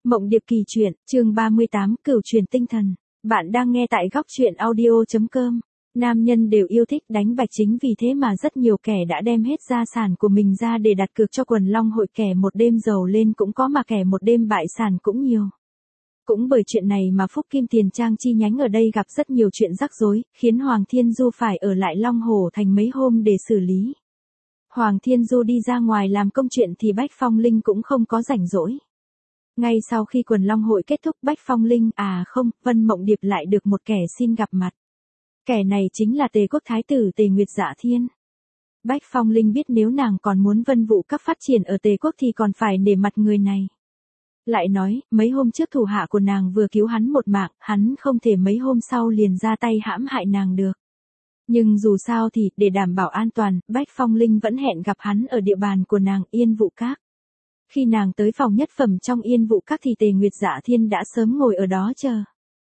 Mộng Điệp kỳ truyện, chương 38, Cửu truyền tinh thần. Bạn đang nghe tại góc truyện audio.com. Nam nhân đều yêu thích đánh bạch, chính vì thế mà rất nhiều kẻ đã đem hết gia sản của mình ra để đặt cược cho quần long hội, kẻ một đêm giàu lên cũng có mà kẻ một đêm bại sản cũng nhiều. Cũng bởi chuyện này mà Phúc Kim Tiền Trang chi nhánh ở đây gặp rất nhiều chuyện rắc rối, khiến Hoàng Thiên Du phải ở lại Long Hồ Thành mấy hôm để xử lý. Hoàng Thiên Du đi ra ngoài làm công chuyện thì Bách Phong Linh cũng không có rảnh rỗi. Ngay sau khi quần long hội kết thúc, Bách Phong Linh, Vân Mộng Điệp lại được một kẻ xin gặp mặt. Kẻ này chính là Tề Quốc Thái tử Tề Nguyệt Dạ Thiên. Bách Phong Linh biết nếu nàng còn muốn Vân Vũ Các phát triển ở Tề Quốc thì còn phải nể mặt người này. Lại nói, mấy hôm trước thủ hạ của nàng vừa cứu hắn một mạng, hắn không thể mấy hôm sau liền ra tay hãm hại nàng được. Nhưng dù sao thì, để đảm bảo an toàn, Bách Phong Linh vẫn hẹn gặp hắn ở địa bàn của nàng, Yên Vũ Các. Khi nàng tới phòng nhất phẩm trong Yên Vũ Các thì Tề Nguyệt Dạ Thiên đã sớm ngồi ở đó chờ.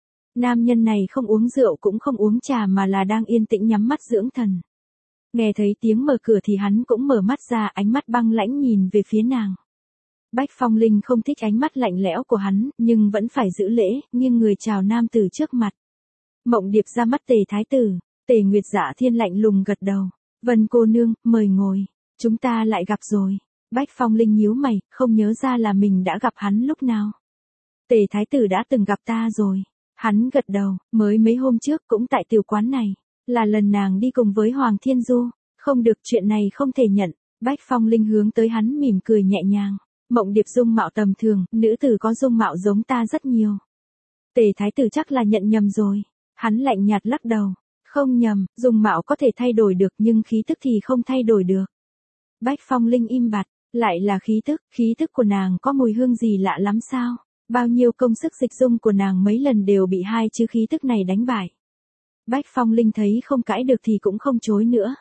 Nam nhân này không uống rượu cũng không uống trà mà là đang yên tĩnh nhắm mắt dưỡng thần. Nghe thấy tiếng mở cửa thì hắn cũng mở mắt ra, ánh mắt băng lãnh nhìn về phía nàng. Bách Phong Linh không thích ánh mắt lạnh lẽo của hắn, nhưng vẫn phải giữ lễ, nghiêng người chào nam tử trước mặt. Mộng Điệp ra mắt Tề Thái tử. Tề Nguyệt Dạ Thiên lạnh lùng gật đầu. Vân cô nương, mời ngồi. Chúng ta lại gặp rồi. Bách Phong Linh nhíu mày, không nhớ ra là mình đã gặp hắn lúc nào. Tề Thái tử đã từng gặp ta rồi. Hắn gật đầu, mới mấy hôm trước cũng tại tiểu quán này. Là lần nàng đi cùng với Hoàng Thiên Du. Không được, chuyện này không thể nhận. Bách Phong Linh hướng tới hắn mỉm cười nhẹ nhàng. Mộng Điệp dung mạo tầm thường, nữ tử có dung mạo giống ta rất nhiều. Tề Thái tử chắc là nhận nhầm rồi. Hắn lạnh nhạt lắc đầu. Không nhầm, dung mạo có thể thay đổi được nhưng khí tức thì không thay đổi được. Bách Phong Linh im bặt, lại là khí tức của nàng có mùi hương gì lạ lắm sao? Bao nhiêu công sức dịch dung của nàng mấy lần đều bị hai chữ khí tức này đánh bại. Bách Phong Linh thấy không cãi được thì cũng không chối nữa.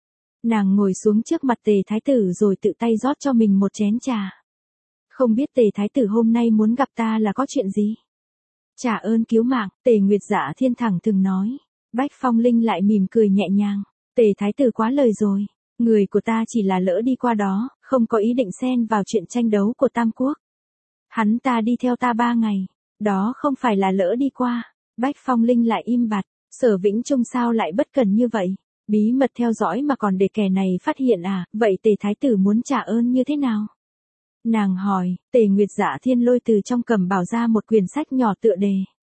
Nàng ngồi xuống trước mặt Tề Thái tử rồi tự tay rót cho mình một chén trà. Không biết Tề Thái tử hôm nay muốn gặp ta là có chuyện gì? Trả ơn cứu mạng, Tề Nguyệt Dạ Thiên thẳng thừng nói. Bách Phong Linh lại mỉm cười nhẹ nhàng. Tề Thái tử quá lời rồi. Người của ta chỉ là lỡ đi qua đó, không có ý định xen vào chuyện tranh đấu của Tam Quốc. Hắn ta đi theo ta 3 ngày. Đó không phải là lỡ đi qua. Bách Phong Linh lại im bặt. Sở Vĩnh Trung sao lại bất cần như vậy? Bí mật theo dõi mà còn để kẻ này phát hiện à? Vậy Tề Thái tử muốn trả ơn như thế nào? Nàng hỏi. Tề Nguyệt Dạ Thiên lôi từ trong cầm bảo ra một quyển sách nhỏ tựa đề.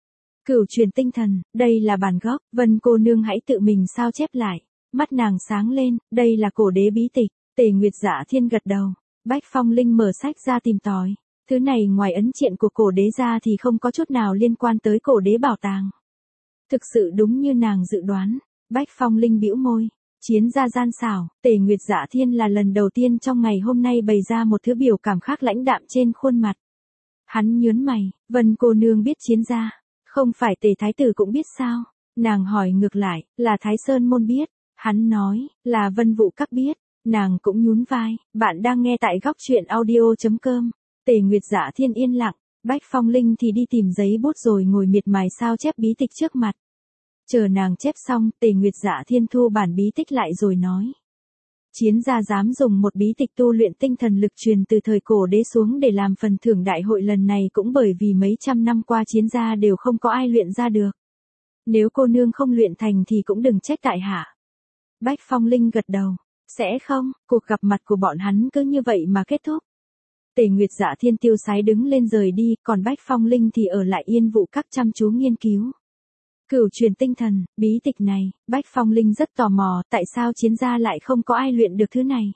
Cửu truyền tinh thần, đây là bản gốc, Vân cô nương hãy tự mình sao chép lại. Mắt nàng sáng lên, đây là cổ đế bí tịch. Tề Nguyệt Dạ Thiên gật đầu. Bách Phong Linh mở sách ra tìm tòi. Thứ này ngoài ấn triện của cổ đế ra thì không có chút nào liên quan tới cổ đế bảo tàng. Thực sự đúng như nàng dự đoán. Bách Phong Linh bĩu môi. Chiến gia gian xảo, Tề Nguyệt Dạ Thiên là lần đầu tiên trong ngày hôm nay bày ra một thứ biểu cảm khác lãnh đạm trên khuôn mặt. Hắn nhớn mày, Vân cô nương biết chiến gia. Không phải Tề Thái tử cũng biết sao? Nàng hỏi ngược lại, là Thái Sơn môn biết. Hắn nói, là Vân Vũ Các biết. Nàng cũng nhún vai, bạn đang nghe tại góc truyện audio.com. Tề Nguyệt Dạ Thiên yên lặng, Bách Phong Linh thì đi tìm giấy bút rồi ngồi miệt mài sao chép bí tịch trước mặt. Chờ nàng chép xong, Tề Nguyệt Dạ Thiên thu bản bí tịch lại rồi nói. Chiến gia dám dùng một bí tịch tu luyện tinh thần lực truyền từ thời cổ đế xuống để làm phần thưởng đại hội lần này cũng bởi vì mấy trăm năm qua chiến gia đều không có ai luyện ra được. Nếu cô nương không luyện thành thì cũng đừng trách tại hạ. Bách Phong Linh gật đầu. Sẽ không, cuộc gặp mặt của bọn hắn cứ như vậy mà kết thúc. Tề Nguyệt Dạ Thiên tiêu sái đứng lên rời đi, còn Bách Phong Linh thì ở lại Yên Vũ Các chăm chú nghiên cứu. Cửu truyền tinh thần, bí tịch này, Bách Phong Linh rất tò mò, tại sao chiến gia lại không có ai luyện được thứ này.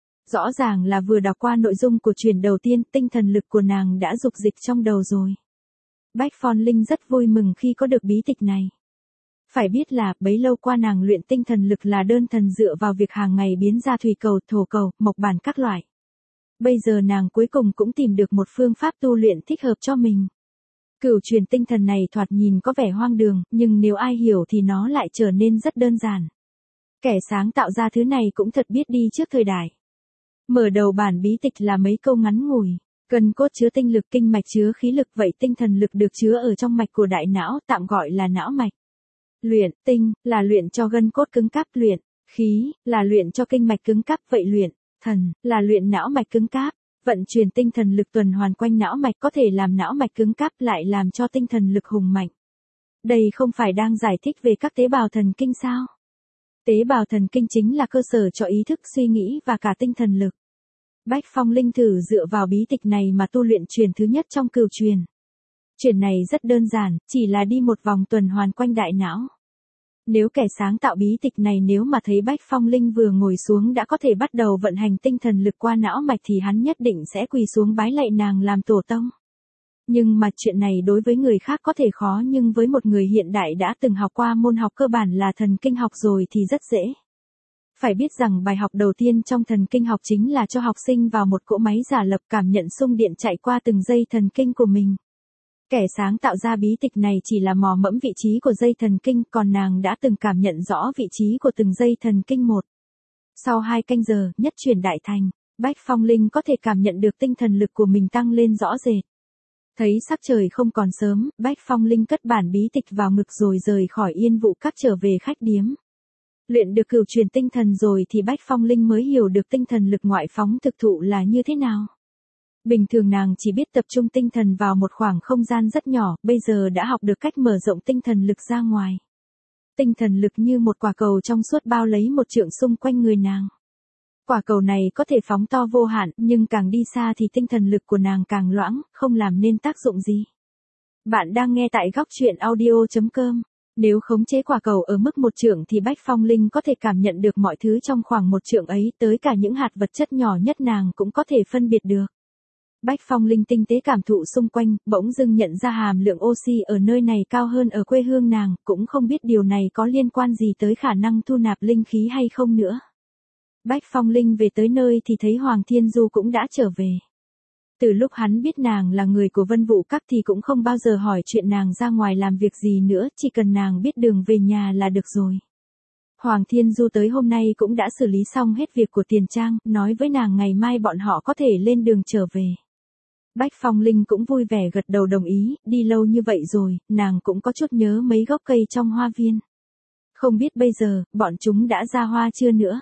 Rõ ràng là vừa đọc qua nội dung của truyền đầu tiên, tinh thần lực của nàng đã dục dịch trong đầu rồi. Bách Phong Linh rất vui mừng khi có được bí tịch này. Phải biết là, bấy lâu qua nàng luyện tinh thần lực là đơn thuần dựa vào việc hàng ngày biến ra thủy cầu, thổ cầu, mộc bản các loại. Bây giờ nàng cuối cùng cũng tìm được một phương pháp tu luyện thích hợp cho mình. Cửu truyền tinh thần này thoạt nhìn có vẻ hoang đường, nhưng nếu ai hiểu thì nó lại trở nên rất đơn giản. Kẻ sáng tạo ra thứ này cũng thật biết đi trước thời đại. Mở đầu bản bí tịch là mấy câu ngắn ngủi. Gân cốt chứa tinh lực, kinh mạch chứa khí lực, vậy tinh thần lực được chứa ở trong mạch của đại não, tạm gọi là não mạch. Luyện, tinh, là luyện cho gân cốt cứng cáp, luyện, khí, là luyện cho kinh mạch cứng cáp, vậy luyện, thần, là luyện não mạch cứng cáp. Vận chuyển tinh thần lực tuần hoàn quanh não mạch có thể làm não mạch cứng cáp lại làm cho tinh thần lực hùng mạnh. Đây không phải đang giải thích về các tế bào thần kinh sao? Tế bào thần kinh chính là cơ sở cho ý thức suy nghĩ và cả tinh thần lực. Bách Phong Linh thử dựa vào bí tịch này mà tu luyện truyền thứ nhất trong cửu truyền. Truyền này rất đơn giản, chỉ là đi một vòng tuần hoàn quanh đại não. Nếu kẻ sáng tạo bí tịch này nếu mà thấy Bách Phong Linh vừa ngồi xuống đã có thể bắt đầu vận hành tinh thần lực qua não mạch thì hắn nhất định sẽ quỳ xuống bái lạy nàng làm tổ tông. Nhưng mà chuyện này đối với người khác có thể khó nhưng với một người hiện đại đã từng học qua môn học cơ bản là thần kinh học rồi thì rất dễ. Phải biết rằng bài học đầu tiên trong thần kinh học chính là cho học sinh vào một cỗ máy giả lập cảm nhận xung điện chạy qua từng dây thần kinh của mình. Kẻ sáng tạo ra bí tịch này chỉ là mò mẫm vị trí của dây thần kinh, còn nàng đã từng cảm nhận rõ vị trí của từng dây thần kinh một. Sau 2 canh giờ, nhất truyền đại thành, Bách Phong Linh có thể cảm nhận được tinh thần lực của mình tăng lên rõ rệt. Thấy sắc trời không còn sớm, Bách Phong Linh cất bản bí tịch vào ngực rồi rời khỏi Yên Vũ Các trở về khách điếm. Luyện được cửu truyền tinh thần rồi thì Bách Phong Linh mới hiểu được tinh thần lực ngoại phóng thực thụ là như thế nào. Bình thường nàng chỉ biết tập trung tinh thần vào một khoảng không gian rất nhỏ, bây giờ đã học được cách mở rộng tinh thần lực ra ngoài. Tinh thần lực như một quả cầu trong suốt bao lấy một trượng xung quanh người nàng. Quả cầu này có thể phóng to vô hạn, nhưng càng đi xa thì tinh thần lực của nàng càng loãng, không làm nên tác dụng gì. Bạn đang nghe tại góc truyện audio.com. Nếu khống chế quả cầu ở mức 1 trượng thì Bách Phong Linh có thể cảm nhận được mọi thứ trong khoảng 1 trượng ấy, tới cả những hạt vật chất nhỏ nhất nàng cũng có thể phân biệt được. Bách Phong Linh tinh tế cảm thụ xung quanh, bỗng dưng nhận ra hàm lượng oxy ở nơi này cao hơn ở quê hương nàng, cũng không biết điều này có liên quan gì tới khả năng thu nạp linh khí hay không nữa. Bách Phong Linh về tới nơi thì thấy Hoàng Thiên Du cũng đã trở về. Từ lúc hắn biết nàng là người của Vân Vũ Các thì cũng không bao giờ hỏi chuyện nàng ra ngoài làm việc gì nữa, chỉ cần nàng biết đường về nhà là được rồi. Hoàng Thiên Du tới hôm nay cũng đã xử lý xong hết việc của Tiền Trang, nói với nàng ngày mai bọn họ có thể lên đường trở về. Bách Phong Linh cũng vui vẻ gật đầu đồng ý, đi lâu như vậy rồi, nàng cũng có chút nhớ mấy gốc cây trong hoa viên. Không biết bây giờ, bọn chúng đã ra hoa chưa nữa.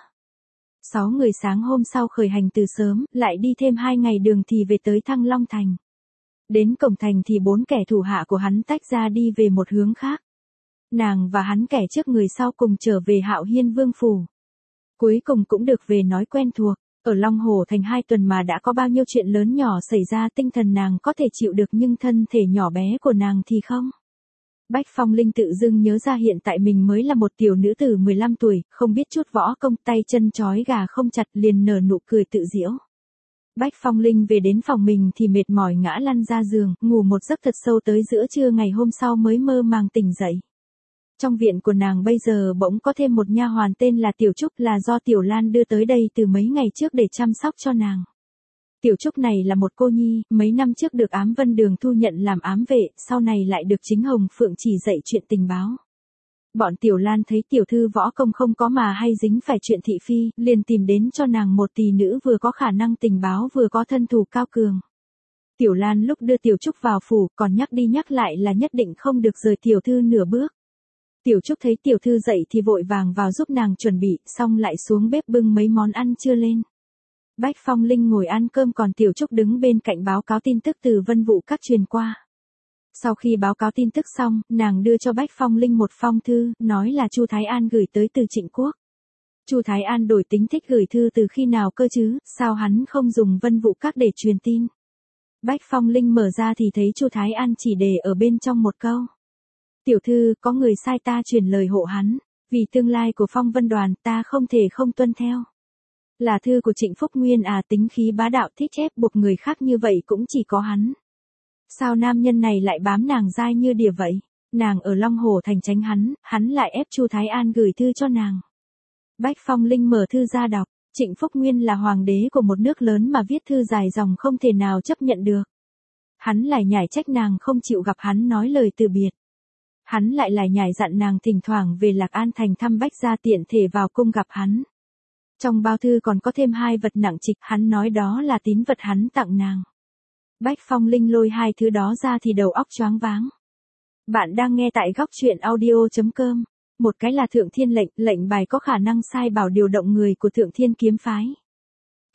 6 người sáng hôm sau khởi hành từ sớm, lại đi thêm 2 ngày đường thì về tới Thăng Long Thành. Đến cổng thành thì 4 kẻ thủ hạ của hắn tách ra đi về một hướng khác. Nàng và hắn kẻ trước người sau cùng trở về Hạo Hiên Vương Phủ. Cuối cùng cũng được về nói quen thuộc, ở Long Hồ Thành 2 tuần mà đã có bao nhiêu chuyện lớn nhỏ xảy ra, tinh thần nàng có thể chịu được nhưng thân thể nhỏ bé của nàng thì không. Bách Phong Linh tự dưng nhớ ra hiện tại mình mới là một tiểu nữ tử 15 tuổi, không biết chút võ công, tay chân trói gà không chặt, liền nở nụ cười tự giễu. Bách Phong Linh về đến phòng mình thì mệt mỏi ngã lăn ra giường, ngủ một giấc thật sâu tới giữa trưa ngày hôm sau mới mơ màng tỉnh dậy. Trong viện của nàng bây giờ bỗng có thêm một nha hoàn tên là Tiểu Trúc, là do Tiểu Lan đưa tới đây từ mấy ngày trước để chăm sóc cho nàng. Tiểu Trúc này là một cô nhi, mấy năm trước được Ám Vân Đường thu nhận làm ám vệ, sau này lại được chính Hồng Phượng chỉ dạy chuyện tình báo. Bọn Tiểu Lan thấy tiểu thư võ công không có mà hay dính phải chuyện thị phi, liền tìm đến cho nàng một tỷ nữ vừa có khả năng tình báo vừa có thân thủ cao cường. Tiểu Lan lúc đưa Tiểu Trúc vào phủ còn nhắc đi nhắc lại là nhất định không được rời tiểu thư nửa bước. Tiểu Trúc thấy tiểu thư dậy thì vội vàng vào giúp nàng chuẩn bị, xong lại xuống bếp bưng mấy món ăn chưa lên. Bách Phong Linh ngồi ăn cơm còn Tiểu Trúc đứng bên cạnh báo cáo tin tức từ Vân Vũ Các truyền qua. Sau khi báo cáo tin tức xong, nàng đưa cho Bách Phong Linh một phong thư, nói là Chu Thái An gửi tới từ Trịnh Quốc. Chu Thái An đổi tính thích gửi thư từ khi nào cơ chứ, sao hắn không dùng Vân Vũ Các để truyền tin. Bách Phong Linh mở ra thì thấy Chu Thái An chỉ để ở bên trong một câu. Tiểu thư, có người sai ta truyền lời hộ hắn, vì tương lai của Phong Vân Đoàn ta không thể không tuân theo. Là thư của Trịnh Phúc Nguyên à, tính khí bá đạo thích ép buộc người khác như vậy cũng chỉ có hắn. Sao nam nhân này lại bám nàng dai như đỉa vậy? Nàng ở Long Hồ Thành tránh hắn lại ép Chu Thái An gửi thư cho nàng. Bách Phong Linh mở thư ra đọc, Trịnh Phúc Nguyên là hoàng đế của một nước lớn mà viết thư dài dòng không thể nào chấp nhận được. Hắn lại nhảy trách nàng không chịu gặp hắn nói lời từ biệt. Hắn lại nhảy dặn nàng thỉnh thoảng về Lạc An Thành thăm Bách gia tiện thể vào cung gặp hắn. Trong bao thư còn có thêm 2 vật nặng trịch, hắn nói đó là tín vật hắn tặng nàng. Bách Phong Linh lôi 2 thứ đó ra thì đầu óc choáng váng. Bạn đang nghe tại góc truyện audio.com. Một cái là Thượng Thiên lệnh, lệnh bài có khả năng sai bảo điều động người của Thượng Thiên kiếm phái.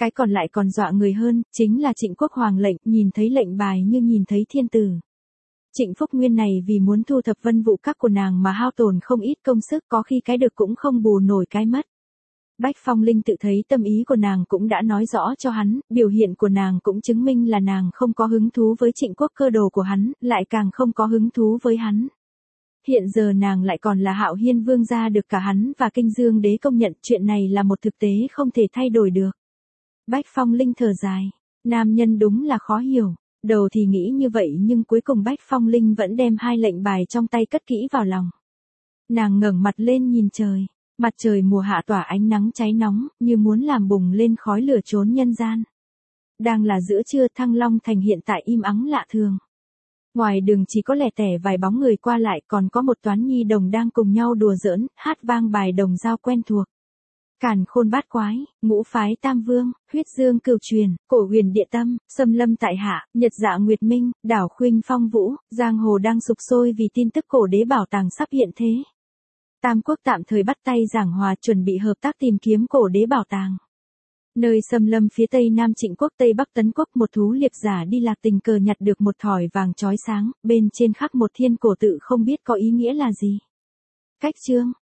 Cái còn lại còn dọa người hơn, chính là Trịnh Quốc Hoàng lệnh, nhìn thấy lệnh bài như nhìn thấy thiên tử. Trịnh Phúc Nguyên này vì muốn thu thập vân vụ các của nàng mà hao tổn không ít công sức, có khi cái được cũng không bù nổi cái mất. Bách Phong Linh tự thấy tâm ý của nàng cũng đã nói rõ cho hắn, biểu hiện của nàng cũng chứng minh là nàng không có hứng thú với Trịnh Quốc cơ đồ của hắn, lại càng không có hứng thú với hắn. Hiện giờ nàng lại còn là Hạo Hiên vương gia được cả hắn và Kinh Dương đế công nhận, chuyện này là một thực tế không thể thay đổi được. Bách Phong Linh thở dài, nam nhân đúng là khó hiểu, đầu thì nghĩ như vậy nhưng cuối cùng Bách Phong Linh vẫn đem hai lệnh bài trong tay cất kỹ vào lòng. Nàng ngẩng mặt lên nhìn trời, mặt trời mùa hạ tỏa ánh nắng cháy nóng, như muốn làm bùng lên khói lửa chốn nhân gian. Đang là giữa trưa, Thăng Long thành hiện tại im ắng lạ thường. Ngoài đường chỉ có lẻ tẻ vài bóng người qua lại, còn có một toán nhi đồng đang cùng nhau đùa giỡn, hát vang bài đồng dao quen thuộc. Càn khôn bát quái, ngũ phái tam vương, huyết dương cửu truyền, cổ huyền địa tâm, xâm lâm tại hạ, nhật dạ nguyệt minh, đảo khuynh phong vũ, giang hồ đang sục sôi vì tin tức cổ đế bảo tàng sắp hiện thế. Tam quốc tạm thời bắt tay giảng hòa, chuẩn bị hợp tác tìm kiếm cổ đế bảo tàng. Nơi xâm lâm phía tây nam Trịnh Quốc tây bắc Tấn Quốc, một thú liệp giả đi lạc tình cờ nhặt được một thỏi vàng chói sáng, bên trên khắc một thiên cổ tự không biết có ý nghĩa là gì. Cách chương